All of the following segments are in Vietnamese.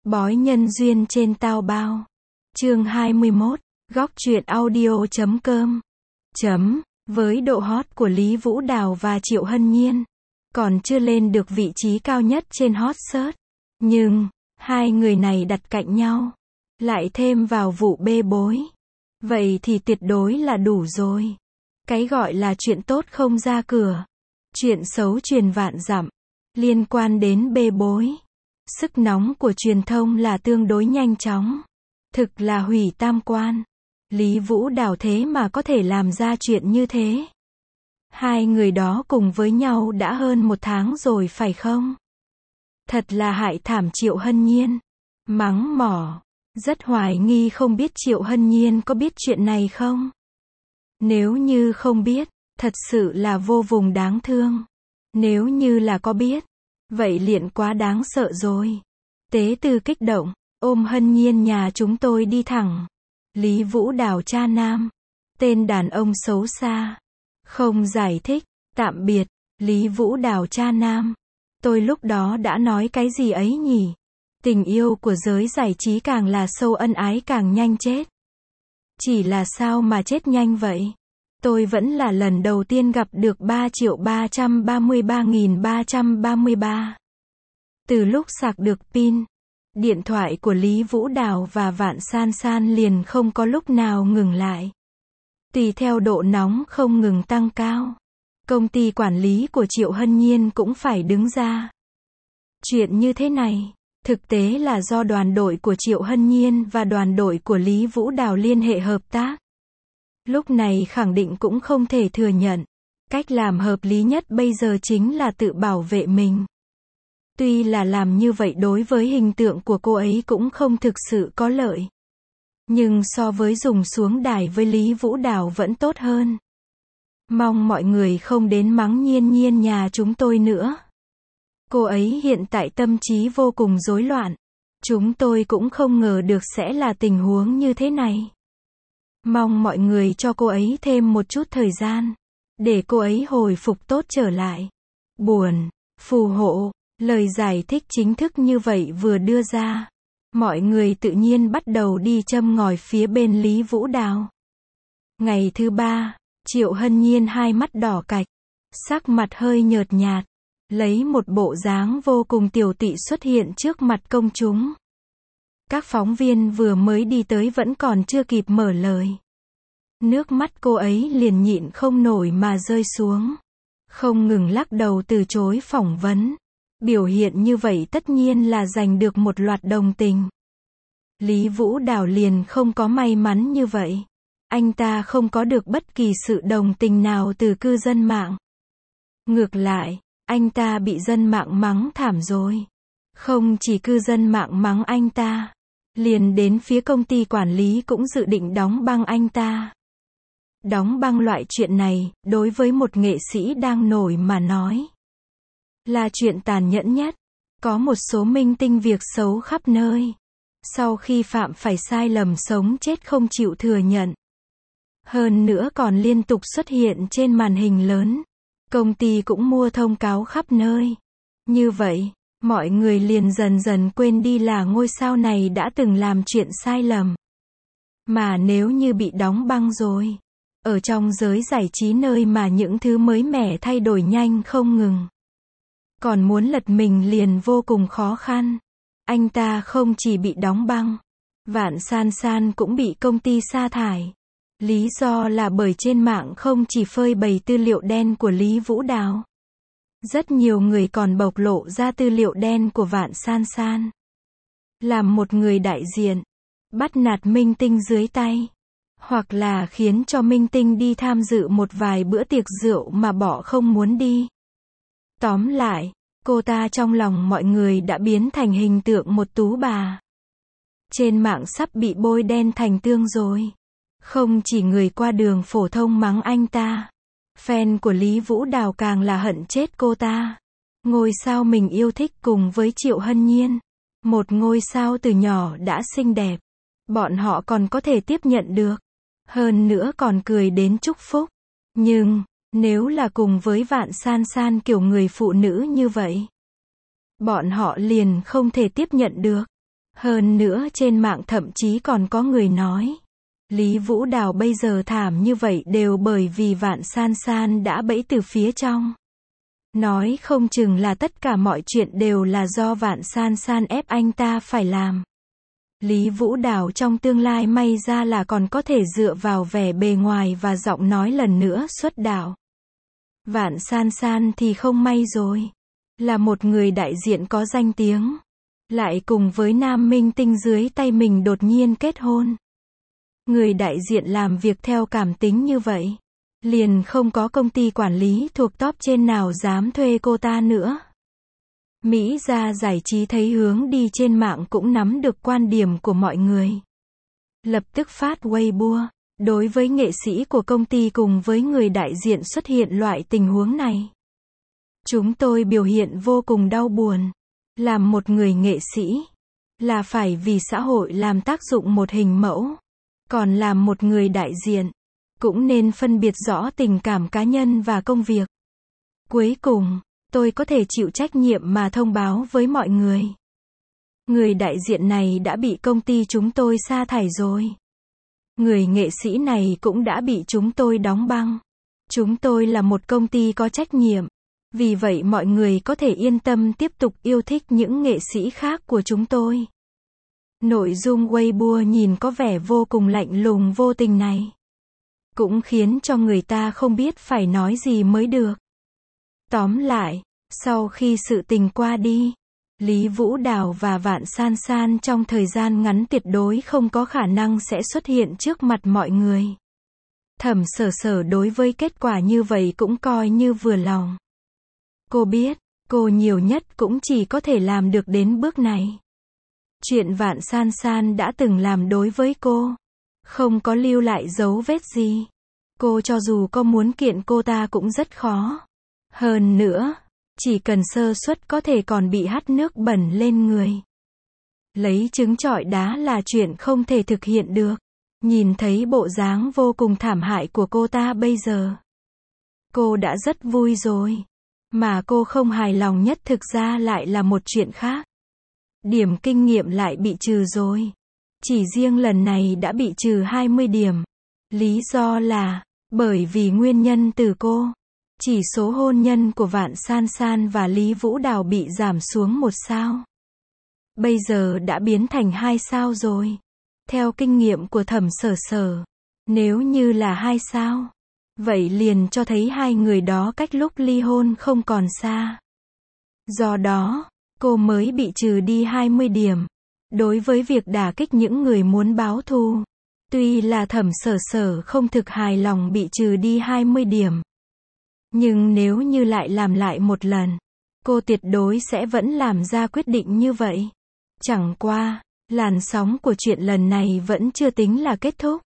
Bói nhân duyên trên tao bao. Chương 21, góc truyện audio.com. Với độ hot của Lý Vũ Đào và Triệu Hân Nhiên, còn chưa lên được vị trí cao nhất trên hot search. Nhưng, hai người này đặt cạnh nhau, lại thêm vào vụ bê bối. Vậy thì tuyệt đối là đủ rồi. Cái gọi là chuyện tốt không ra cửa, chuyện xấu truyền vạn dặm. Liên quan đến bê bối, sức nóng của truyền thông là tương đối nhanh chóng. Thực là hủy tam quan. Lý Vũ Đào thế mà có thể làm ra chuyện như thế. Hai người đó cùng với nhau đã hơn 1 tháng rồi phải không? Thật là hại thảm Triệu Hân Nhiên. Mắng mỏ. Rất hoài nghi không biết Triệu Hân Nhiên có biết chuyện này không? Nếu như không biết, thật sự là vô cùng đáng thương. Nếu như là có biết, vậy liền quá đáng sợ rồi. Tế Tư kích động, ôm Hân Nhiên nhà chúng tôi đi thẳng. Lý Vũ Đào cha nam, tên đàn ông xấu xa. Không giải thích, tạm biệt, Lý Vũ Đào cha nam. Tôi lúc đó đã nói cái gì ấy nhỉ? Tình yêu của giới giải trí càng là sâu, ân ái càng nhanh chết. Chỉ là sao mà chết nhanh vậy? Tôi vẫn là lần đầu tiên gặp được 3.333.333. Từ lúc sạc được pin, điện thoại của Lý Vũ Đào và Vạn San San liền không có lúc nào ngừng lại. Tùy theo độ nóng không ngừng tăng cao, công ty quản lý của Triệu Hân Nhiên cũng phải đứng ra. Chuyện như thế này, thực tế là do đoàn đội của Triệu Hân Nhiên và đoàn đội của Lý Vũ Đào liên hệ hợp tác. Lúc này khẳng định cũng không thể thừa nhận. Cách làm hợp lý nhất bây giờ chính là tự bảo vệ mình. Tuy là làm như vậy đối với hình tượng của cô ấy cũng không thực sự có lợi. Nhưng so với dùng xuống đài với Lý Vũ Đào vẫn tốt hơn. Mong mọi người không đến mắng Nhiên Nhiên nhà chúng tôi nữa. Cô ấy hiện tại tâm trí vô cùng rối loạn. Chúng tôi cũng không ngờ được sẽ là tình huống như thế này. Mong mọi người cho cô ấy thêm một chút thời gian, để cô ấy hồi phục tốt trở lại. Buồn, phù hộ, lời giải thích chính thức như vậy vừa đưa ra, mọi người tự nhiên bắt đầu đi châm ngòi phía bên Lý Vũ Đào. Ngày thứ 3, Triệu Hân Nhiên hai mắt đỏ cạch, sắc mặt hơi nhợt nhạt, lấy một bộ dáng vô cùng tiểu tụy xuất hiện trước mặt công chúng. Các phóng viên vừa mới đi tới vẫn còn chưa kịp mở lời. Nước mắt cô ấy liền nhịn không nổi mà rơi xuống. Không ngừng lắc đầu từ chối phỏng vấn. Biểu hiện như vậy tất nhiên là giành được một loạt đồng tình. Lý Vũ Đào liền không có may mắn như vậy. Anh ta không có được bất kỳ sự đồng tình nào từ cư dân mạng. Ngược lại, anh ta bị dân mạng mắng thảm rồi. Không chỉ cư dân mạng mắng anh ta, liền đến phía công ty quản lý cũng dự định đóng băng anh ta. Đóng băng loại chuyện này, đối với một nghệ sĩ đang nổi mà nói, là chuyện tàn nhẫn nhất. Có một số minh tinh việc xấu khắp nơi. Sau khi phạm phải sai lầm sống chết không chịu thừa nhận. Hơn nữa còn liên tục xuất hiện trên màn hình lớn. Công ty cũng mua thông cáo khắp nơi. Như vậy, mọi người liền dần dần quên đi là ngôi sao này đã từng làm chuyện sai lầm. Mà nếu như bị đóng băng rồi, ở trong giới giải trí nơi mà những thứ mới mẻ thay đổi nhanh không ngừng, còn muốn lật mình liền vô cùng khó khăn. Anh ta không chỉ bị đóng băng, Vạn San San cũng bị công ty sa thải. Lý do là bởi trên mạng không chỉ phơi bày tư liệu đen của Lý Vũ Đào, rất nhiều người còn bộc lộ ra tư liệu đen của Vạn San San. Làm một người đại diện, bắt nạt minh tinh dưới tay, hoặc là khiến cho minh tinh đi tham dự một vài bữa tiệc rượu mà bỏ không muốn đi. Tóm lại, cô ta trong lòng mọi người đã biến thành hình tượng một tú bà. Trên mạng sắp bị bôi đen thành tương rồi. Không chỉ người qua đường phổ thông mắng anh ta, fan của Lý Vũ Đào càng là hận chết cô ta. Ngôi sao mình yêu thích cùng với Triệu Hân Nhiên, một ngôi sao từ nhỏ đã xinh đẹp, bọn họ còn có thể tiếp nhận được. Hơn nữa còn cười đến chúc phúc. Nhưng, nếu là cùng với Vạn San San kiểu người phụ nữ như vậy, bọn họ liền không thể tiếp nhận được. Hơn nữa trên mạng thậm chí còn có người nói, Lý Vũ Đào bây giờ thảm như vậy đều bởi vì Vạn San San đã bẫy từ phía trong. Nói không chừng là tất cả mọi chuyện đều là do Vạn San San ép anh ta phải làm. Lý Vũ Đào trong tương lai may ra là còn có thể dựa vào vẻ bề ngoài và giọng nói lần nữa xuất đạo. Vạn San San thì không may rồi. Là một người đại diện có danh tiếng. Lại cùng với nam minh tinh dưới tay mình đột nhiên kết hôn. Người đại diện làm việc theo cảm tính như vậy. Liền không có công ty quản lý thuộc top trên nào dám thuê cô ta nữa. Mỹ Gia Giải trí thấy hướng đi trên mạng cũng nắm được quan điểm của mọi người. Lập tức phát Weibo. Đối với nghệ sĩ của công ty cùng với người đại diện xuất hiện loại tình huống này. Chúng tôi biểu hiện vô cùng đau buồn. Làm một người nghệ sĩ, là phải vì xã hội làm tác dụng một hình mẫu. Còn làm một người đại diện, cũng nên phân biệt rõ tình cảm cá nhân và công việc. Cuối cùng, tôi có thể chịu trách nhiệm mà thông báo với mọi người. Người đại diện này đã bị công ty chúng tôi sa thải rồi. Người nghệ sĩ này cũng đã bị chúng tôi đóng băng. Chúng tôi là một công ty có trách nhiệm. Vì vậy mọi người có thể yên tâm tiếp tục yêu thích những nghệ sĩ khác của chúng tôi. Nội dung Weibo nhìn có vẻ vô cùng lạnh lùng vô tình này. Cũng khiến cho người ta không biết phải nói gì mới được. Tóm lại, sau khi sự tình qua đi, Lý Vũ Đào và Vạn San San trong thời gian ngắn tuyệt đối không có khả năng sẽ xuất hiện trước mặt mọi người. Thẩm Sở Sở đối với kết quả như vậy cũng coi như vừa lòng. Cô biết, cô nhiều nhất cũng chỉ có thể làm được đến bước này. Chuyện Vạn San San đã từng làm đối với cô, không có lưu lại dấu vết gì. Cô cho dù có muốn kiện cô ta cũng rất khó. Hơn nữa, chỉ cần sơ suất có thể còn bị hắt nước bẩn lên người. Lấy trứng trọi đá là chuyện không thể thực hiện được. Nhìn thấy bộ dáng vô cùng thảm hại của cô ta bây giờ, cô đã rất vui rồi. Mà cô không hài lòng nhất thực ra lại là một chuyện khác. Điểm kinh nghiệm lại bị trừ rồi. Chỉ riêng lần này đã bị trừ 20 điểm. Lý do là, bởi vì nguyên nhân từ cô. Chỉ số hôn nhân của Vạn San San và Lý Vũ Đào bị giảm xuống 1 sao. Bây giờ đã biến thành 2 sao rồi. Theo kinh nghiệm của Thẩm Sở Sở, nếu như là 2 sao, vậy liền cho thấy hai người đó cách lúc ly hôn không còn xa. Do đó, cô mới bị trừ đi 20 điểm. Đối với việc đả kích những người muốn báo thù, tuy là Thẩm Sở Sở không thực hài lòng bị trừ đi 20 điểm. Nhưng nếu như lại làm lại một lần, cô tuyệt đối sẽ vẫn làm ra quyết định như vậy. Chẳng qua, làn sóng của chuyện lần này vẫn chưa tính là kết thúc.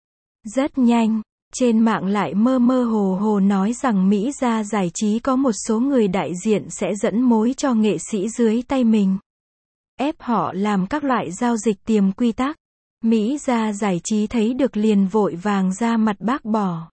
Rất nhanh, trên mạng lại mơ mơ hồ hồ nói rằng Mỹ Gia Giải trí có một số người đại diện sẽ dẫn mối cho nghệ sĩ dưới tay mình. Ép họ làm các loại giao dịch tiềm quy tắc. Mỹ Gia Giải trí thấy được liền vội vàng ra mặt bác bỏ.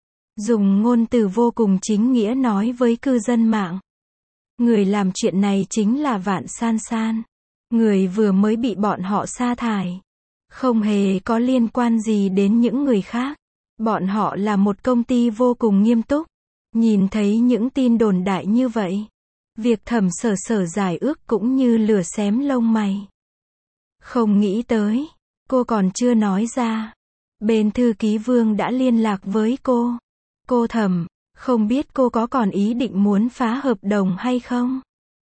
Dùng ngôn từ vô cùng chính nghĩa nói với cư dân mạng. Người làm chuyện này chính là Vạn San San. Người vừa mới bị bọn họ sa thải. Không hề có liên quan gì đến những người khác. Bọn họ là một công ty vô cùng nghiêm túc. Nhìn thấy những tin đồn đại như vậy, việc Thẩm Sở Sở giải ước cũng như lửa xém lông mày. Không nghĩ tới, cô còn chưa nói ra. Bên thư ký Vương đã liên lạc với cô. Cô Thẩm, không biết cô có còn ý định muốn phá hợp đồng hay không?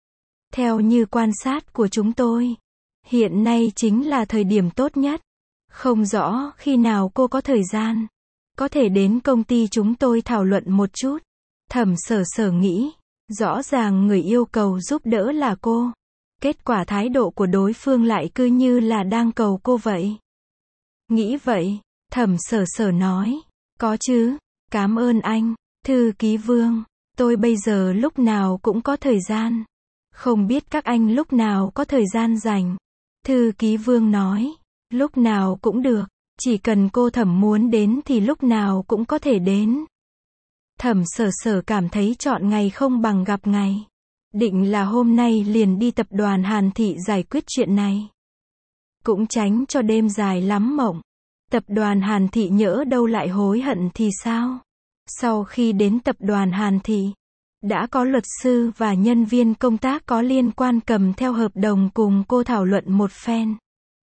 Theo như quan sát của chúng tôi, hiện nay chính là thời điểm tốt nhất. Không rõ khi nào cô có thời gian, có thể đến công ty chúng tôi thảo luận một chút. Thẩm Sở Sở nghĩ, rõ ràng người yêu cầu giúp đỡ là cô. Kết quả thái độ của đối phương lại cứ như là đang cầu cô vậy. Nghĩ vậy, Thẩm Sở Sở nói, có chứ, cảm ơn anh, thư ký Vương, tôi bây giờ lúc nào cũng có thời gian. Không biết các anh lúc nào có thời gian rảnh. Thư ký Vương nói, lúc nào cũng được, chỉ cần cô Thẩm muốn đến thì lúc nào cũng có thể đến. Thẩm Sở Sở cảm thấy chọn ngày không bằng gặp ngày. Định là hôm nay liền đi tập đoàn Hàn Thị giải quyết chuyện này. cũng tránh cho đêm dài lắm mộng. Tập đoàn Hàn Thị nhỡ đâu lại hối hận thì sao? Sau khi đến tập đoàn Hàn Thị, đã có luật sư và nhân viên công tác có liên quan cầm theo hợp đồng cùng cô thảo luận một phen.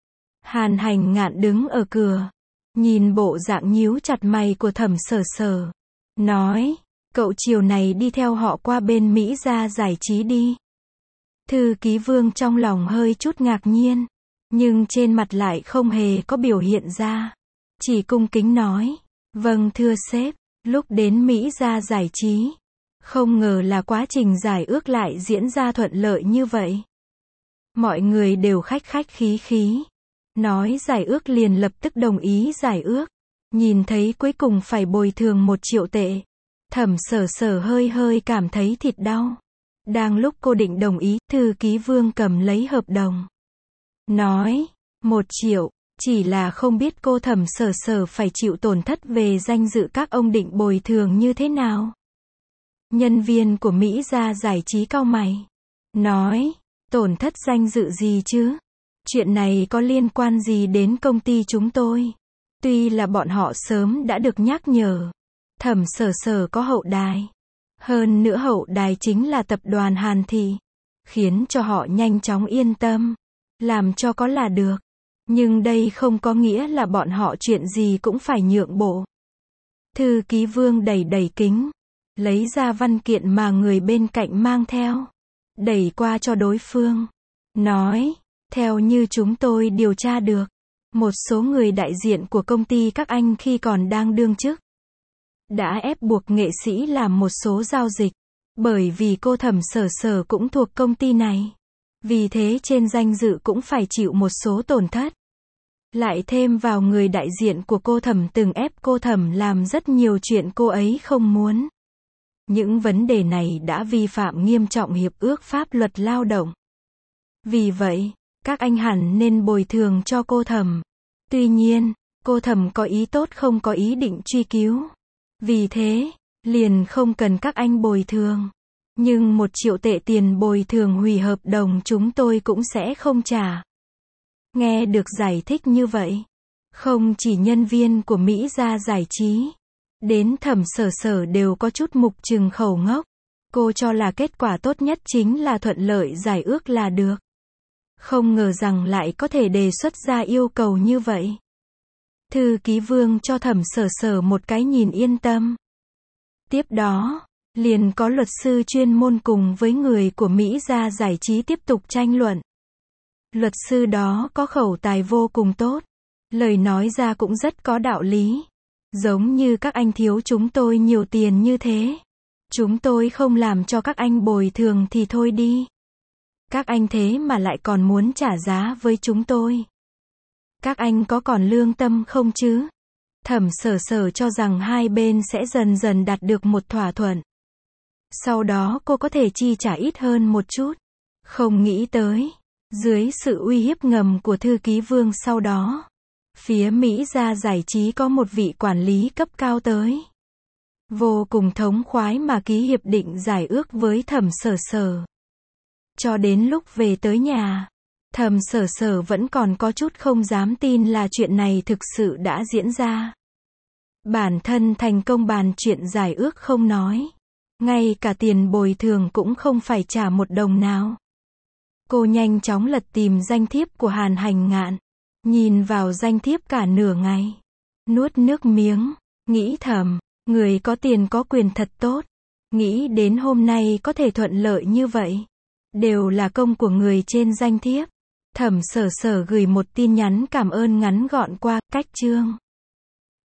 Hàn Hành Ngạn đứng ở cửa, nhìn bộ dạng nhíu chặt mày của Thẩm Sở Sở, nói, cậu chiều này đi theo họ qua bên Mỹ Gia giải trí đi. Thư ký Vương trong lòng hơi chút ngạc nhiên, nhưng trên mặt lại không hề có biểu hiện ra. Chỉ cung kính nói, vâng thưa sếp, lúc đến Mỹ Gia giải trí. Không ngờ là quá trình giải ước lại diễn ra thuận lợi như vậy. Mọi người đều khách khách khí khí. Nói giải ước liền lập tức đồng ý giải ước. Nhìn thấy cuối cùng phải bồi thường 1 triệu tệ. Thẩm Sở Sở hơi hơi cảm thấy thịt đau. Đang lúc cô định đồng ý, thư ký Vương cầm lấy hợp đồng. Nói, 1 triệu, chỉ là không biết cô Thẩm Sở Sở phải chịu tổn thất về danh dự các ông định bồi thường như thế nào. Nhân viên của Mỹ Gia giải trí cau mày. Nói, tổn thất danh dự gì chứ? Chuyện này có liên quan gì đến công ty chúng tôi? Tuy là bọn họ sớm đã được nhắc nhở. Thẩm Sở Sở có hậu đài. Hơn nữa hậu đài chính là tập đoàn Hàn Thị. Khiến cho họ nhanh chóng yên tâm. Làm cho có là được. Nhưng đây không có nghĩa là bọn họ chuyện gì cũng phải nhượng bộ. Thư ký Vương đẩy đẩy kính. Lấy ra văn kiện mà người bên cạnh mang theo. Đẩy qua cho đối phương. Nói, theo như chúng tôi điều tra được, một số người đại diện của công ty các anh khi còn đang đương chức, đã ép buộc nghệ sĩ làm một số giao dịch. Bởi vì cô Thẩm Sở Sở cũng thuộc công ty này. Vì thế trên danh dự cũng phải chịu một số tổn thất. Lại thêm vào người đại diện của cô Thẩm từng ép cô Thẩm làm rất nhiều chuyện cô ấy không muốn. Những vấn đề này đã vi phạm nghiêm trọng hiệp ước pháp luật lao động. Vì vậy, các anh hẳn nên bồi thường cho cô Thẩm. Tuy nhiên, cô Thẩm có ý tốt không có ý định truy cứu. Vì thế, liền không cần các anh bồi thường. Nhưng 1 triệu tệ tiền bồi thường hủy hợp đồng chúng tôi cũng sẽ không trả. Nghe được giải thích như vậy, không chỉ nhân viên của Mỹ Gia giải trí, đến Thẩm Sở Sở đều có chút mục trừng khẩu ngốc. Cô cho là kết quả tốt nhất chính là thuận lợi giải ước là được. Không ngờ rằng lại có thể đề xuất ra yêu cầu như vậy. Thư ký Vương cho Thẩm Sở Sở một cái nhìn yên tâm. Tiếp đó, liền có luật sư chuyên môn cùng với người của Mỹ Gia giải trí tiếp tục tranh luận. Luật sư đó có khẩu tài vô cùng tốt. Lời nói ra cũng rất có đạo lý. Giống như các anh thiếu chúng tôi nhiều tiền như thế. Chúng tôi không làm cho các anh bồi thường thì thôi đi. Các anh thế mà lại còn muốn trả giá với chúng tôi. Các anh có còn lương tâm không chứ? Thẩm Sở Sở cho rằng hai bên sẽ dần dần đạt được một thỏa thuận. Sau đó cô có thể chi trả ít hơn một chút. Không nghĩ tới, dưới sự uy hiếp ngầm của thư ký Vương sau đó, phía Mỹ Gia giải trí có một vị quản lý cấp cao tới. Vô cùng thống khoái mà ký hiệp định giải ước với Thẩm Sở Sở. Cho đến lúc về tới nhà, Thẩm Sở Sở vẫn còn có chút không dám tin là chuyện này thực sự đã diễn ra. Bản thân thành công bàn chuyện giải ước không nói. Ngay cả tiền bồi thường cũng không phải trả một đồng nào. Cô nhanh chóng lật tìm danh thiếp của Hàn Hành Ngạn. Nhìn vào danh thiếp cả nửa ngày. Nuốt nước miếng. Nghĩ thầm, người có tiền có quyền thật tốt. Nghĩ đến hôm nay có thể thuận lợi như vậy. Đều là công của người trên danh thiếp. Thẩm Sở Sở gửi một tin nhắn cảm ơn ngắn gọn qua, cách chương.